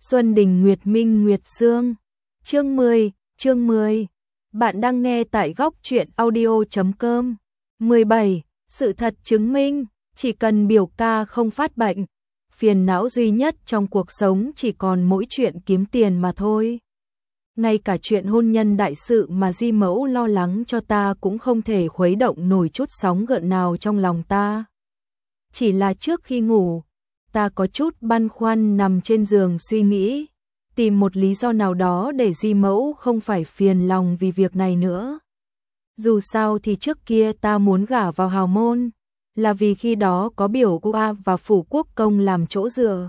Xuân Đình Nguyệt Minh Nguyệt Sương. Chương 10. Bạn đang nghe tại góc truyện audio.com. 17. Sự thật chứng minh, chỉ cần biểu ca không phát bệnh, phiền não duy nhất trong cuộc sống chỉ còn mỗi chuyện kiếm tiền mà thôi. Ngay cả chuyện hôn nhân đại sự mà Di Mẫu lo lắng cho ta cũng không thể khuấy động nổi chút sóng gợn nào trong lòng ta. Chỉ là trước khi ngủ, ta có chút băn khoăn nằm trên giường suy nghĩ, tìm một lý do nào đó để Di Mẫu không phải phiền lòng vì việc này nữa. Dù sao thì trước kia ta muốn gả vào hào môn, là vì khi đó có biểu ca và phủ quốc công làm chỗ dựa.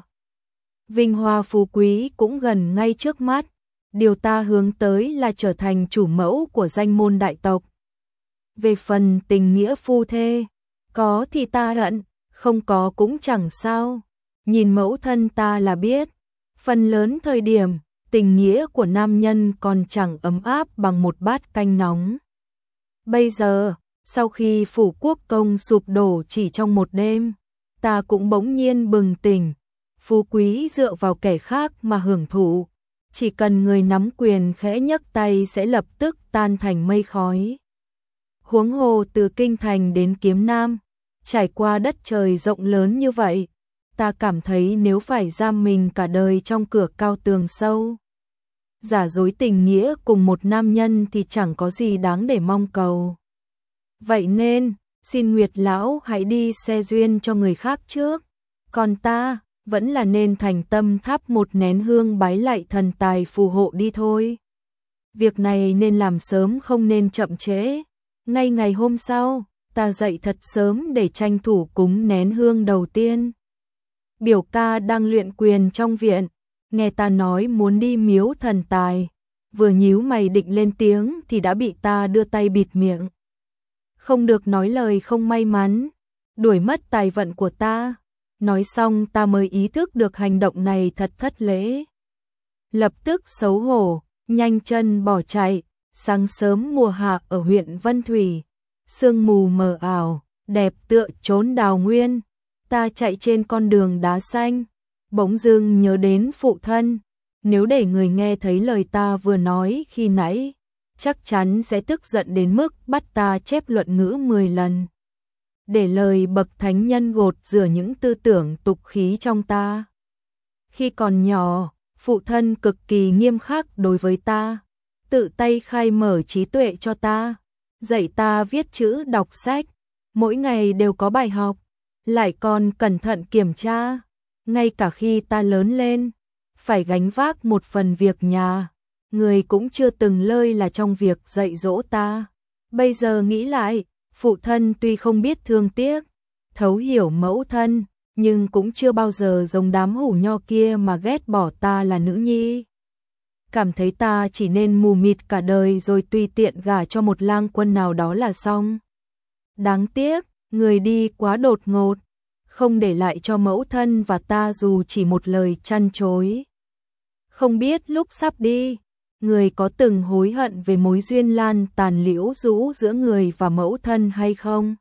Vinh hoa phú quý cũng gần ngay trước mắt, điều ta hướng tới là trở thành chủ mẫu của danh môn đại tộc. Về phần tình nghĩa phu thê, có thì ta hận, không có cũng chẳng sao. Nhìn mẫu thân ta là biết, phần lớn thời điểm, tình nghĩa của nam nhân còn chẳng ấm áp bằng một bát canh nóng. Bây giờ, sau khi phủ quốc công sụp đổ chỉ trong một đêm, ta cũng bỗng nhiên bừng tỉnh, phú quý dựa vào kẻ khác mà hưởng thụ, chỉ cần người nắm quyền khẽ nhấc tay sẽ lập tức tan thành mây khói. Huống hồ từ Kinh Thành đến Kiếm Nam, trải qua đất trời rộng lớn như vậy, ta cảm thấy nếu phải giam mình cả đời trong cửa cao tường sâu, giả dối tình nghĩa cùng một nam nhân thì chẳng có gì đáng để mong cầu. Vậy nên, xin Nguyệt lão hãy đi xe duyên cho người khác trước, còn ta vẫn là nên thành tâm thắp một nén hương bái lạy thần tài phù hộ đi thôi. Việc này nên làm sớm không nên chậm trễ. Ngay ngày hôm sau, ta dậy thật sớm để tranh thủ cúng nén hương đầu tiên. Biểu ca đang luyện quyền trong viện, nghe ta nói muốn đi miếu thần tài, vừa nhíu mày định lên tiếng thì đã bị ta đưa tay bịt miệng. Không được nói lời không may mắn, đuổi mất tài vận của ta. Nói xong ta mới ý thức được hành động này thật thất lễ. Lập tức xấu hổ, nhanh chân bỏ chạy. Sáng sớm mùa hạ ở huyện Vân Thủy, sương mù mờ ảo, đẹp tựa chốn đào nguyên. Ta chạy trên con đường đá xanh, bỗng dưng nhớ đến phụ thân. Nếu để người nghe thấy lời ta vừa nói khi nãy, chắc chắn sẽ tức giận đến mức bắt ta chép luận ngữ 10 lần. Để lời bậc thánh nhân gột rửa những tư tưởng tục khí trong ta. Khi còn nhỏ, phụ thân cực kỳ nghiêm khắc đối với ta, tự tay khai mở trí tuệ cho ta, dạy ta viết chữ đọc sách, mỗi ngày đều có bài học, lại còn cẩn thận kiểm tra. Ngay cả khi ta lớn lên, phải gánh vác một phần việc nhà, người cũng chưa từng lơi là trong việc dạy dỗ ta. Bây giờ nghĩ lại, phụ thân tuy không biết thương tiếc, thấu hiểu mẫu thân, nhưng cũng chưa bao giờ giống đám hủ nho kia mà ghét bỏ ta là nữ nhi. Cảm thấy ta chỉ nên mù mịt cả đời rồi tùy tiện gả cho một lang quân nào đó là xong. Đáng tiếc, người đi quá đột ngột, không để lại cho mẫu thân và ta dù chỉ một lời trăn trối. Không biết lúc sắp đi, người có từng hối hận về mối duyên lan tàn liễu rũ giữa người và mẫu thân hay không?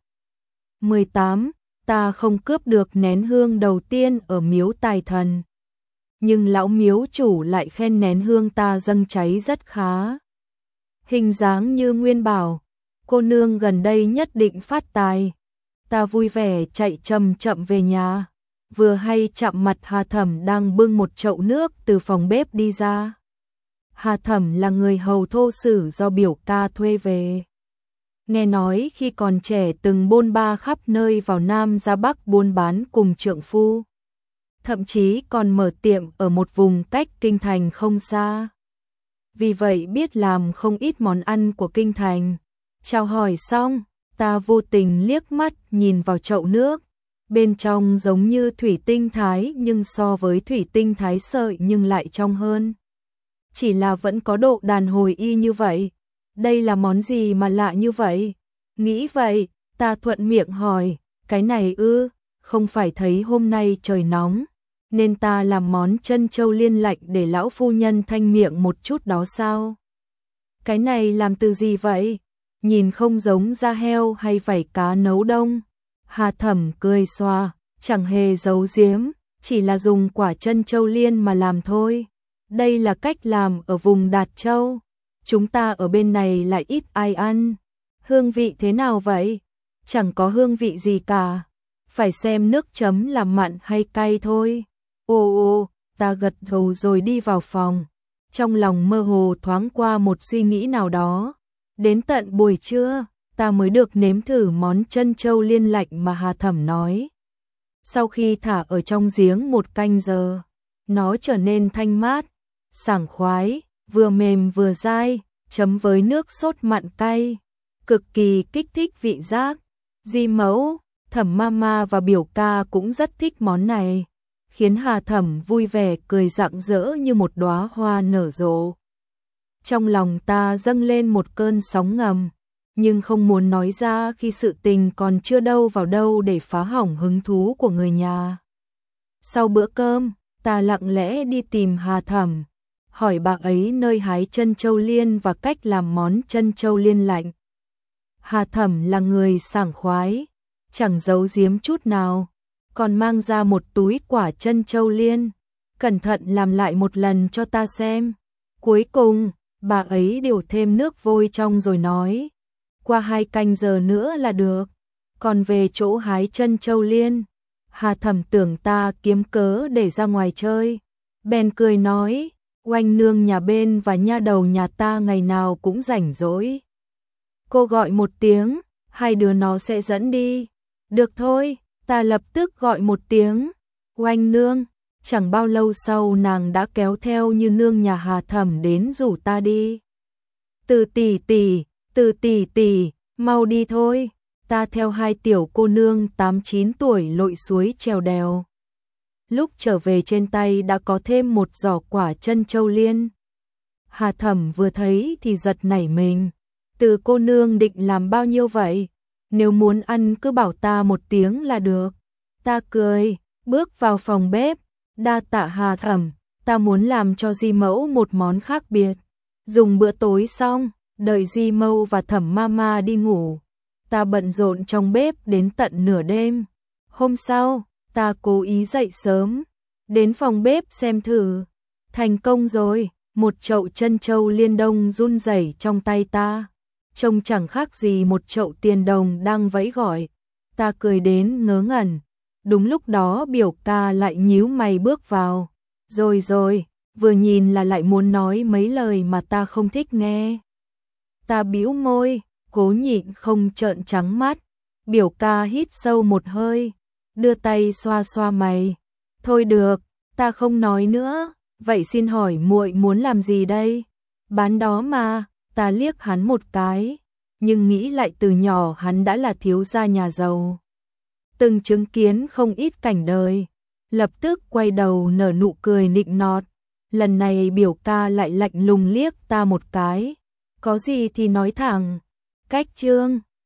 18. Ta không cướp được nén hương đầu tiên ở miếu tài thần, nhưng lão miếu chủ lại khen nén hương ta dâng cháy rất khá. Hình dáng như nguyên bảo, cô nương gần đây nhất định phát tài. Ta vui vẻ chạy chậm chậm về nhà, vừa hay chạm mặt Hà Thẩm đang bưng một chậu nước từ phòng bếp đi ra. Hà Thẩm là người hầu thô sử do biểu ca thuê về. Nghe nói khi còn trẻ từng bôn ba khắp nơi vào Nam ra Bắc buôn bán cùng trượng phu. Thậm chí còn mở tiệm ở một vùng cách Kinh Thành không xa. Vì vậy biết làm không ít món ăn của Kinh Thành. Chào hỏi xong, ta vô tình liếc mắt nhìn vào chậu nước. Bên trong giống như thủy tinh thái nhưng so với thủy tinh thái sợi nhưng lại trong hơn. Chỉ là vẫn có độ đàn hồi y như vậy. Đây là món gì mà lạ như vậy? Nghĩ vậy, ta thuận miệng hỏi, cái này ư, không phải thấy hôm nay trời nóng, nên ta làm món trân châu liên lạnh để lão phu nhân thanh miệng một chút đó sao? Cái này làm từ gì vậy? Nhìn không giống da heo hay vảy cá nấu đông. Hà Thẩm cười xòa, chẳng hề giấu giếm, chỉ là dùng quả trân châu liên mà làm thôi. Đây là cách làm ở vùng Đạt Châu. Chúng ta ở bên này lại ít ai ăn. Hương vị thế nào vậy? Chẳng có hương vị gì cả. Phải xem nước chấm là mặn hay cay thôi. Ồ, ta gật đầu rồi đi vào phòng. Trong lòng mơ hồ thoáng qua một suy nghĩ nào đó. Đến tận buổi trưa, ta mới được nếm thử món trân châu liên lạnh mà Hà Thẩm nói. Sau khi thả ở trong giếng 1 canh giờ, nó trở nên thanh mát, sảng khoái, vừa mềm vừa dai, chấm với nước sốt mặn cay, cực kỳ kích thích vị giác. Di Mẫu, Thẩm Mama và biểu ca cũng rất thích món này, khiến Hà Thẩm vui vẻ cười rạng rỡ như một đóa hoa nở rộ. Trong lòng ta dâng lên một cơn sóng ngầm, nhưng không muốn nói ra khi sự tình còn chưa đâu vào đâu để phá hỏng hứng thú của người nhà. Sau bữa cơm, ta lặng lẽ đi tìm Hà Thẩm, hỏi bà ấy nơi hái trân châu liên và cách làm món trân châu liên lạnh. Hà Thẩm là người sảng khoái, chẳng giấu giếm chút nào, còn mang ra một túi quả trân châu liên, cẩn thận làm lại một lần cho ta xem. Cuối cùng, bà ấy điều thêm nước vôi trong rồi nói, qua 2 canh giờ nữa là được. Còn về chỗ hái trân châu liên, Hà Thẩm tưởng ta kiếm cớ để ra ngoài chơi, bèn cười nói, oanh nương nhà bên và nha đầu nhà ta ngày nào cũng rảnh rỗi. Cô gọi một tiếng, 2 đứa nó sẽ dẫn đi. Được thôi, ta lập tức gọi một tiếng, oanh nương. Chẳng bao lâu sau nàng đã kéo theo Như nương nhà Hà Thẩm đến rủ ta đi. Từ tỷ tỷ, mau đi thôi. Ta theo 2 tiểu cô nương 8-9 tuổi lội suối trèo đèo. Lúc trở về trên tay đã có thêm một giỏ quả trân châu liên. Hà Thẩm vừa thấy thì giật nảy mình. Từ cô nương định làm bao nhiêu vậy? Nếu muốn ăn cứ bảo ta một tiếng là được. Ta cười, bước vào phòng bếp. Đa tạ Hà Thẩm, ta muốn làm cho Di Mẫu một món khác biệt. Dùng bữa tối xong, đợi Di Mẫu và Thẩm Mama đi ngủ, ta bận rộn trong bếp đến tận nửa đêm. Hôm sau, ta cố ý dậy sớm, đến phòng bếp xem thử. Thành công rồi, một chậu trân châu liên đông run rẩy trong tay ta. Trông chẳng khác gì một chậu tiền đồng đang vẫy gọi. Ta cười đến ngớ ngẩn. Đúng lúc đó biểu ca lại nhíu mày bước vào. Rồi, vừa nhìn là lại muốn nói mấy lời mà ta không thích nghe. Ta bĩu môi, cố nhịn không trợn trắng mắt. Biểu ca hít sâu một hơi, đưa tay xoa xoa mày. Thôi được, ta không nói nữa, vậy xin hỏi muội muốn làm gì đây? Bán đó mà, ta liếc hắn một cái, nhưng nghĩ lại từ nhỏ hắn đã là thiếu gia nhà giàu, từng chứng kiến không ít cảnh đời, lập tức quay đầu nở nụ cười nịnh nọt. Lần này biểu ca lại lạnh lùng liếc ta một cái, có gì thì nói thẳng. Cách chương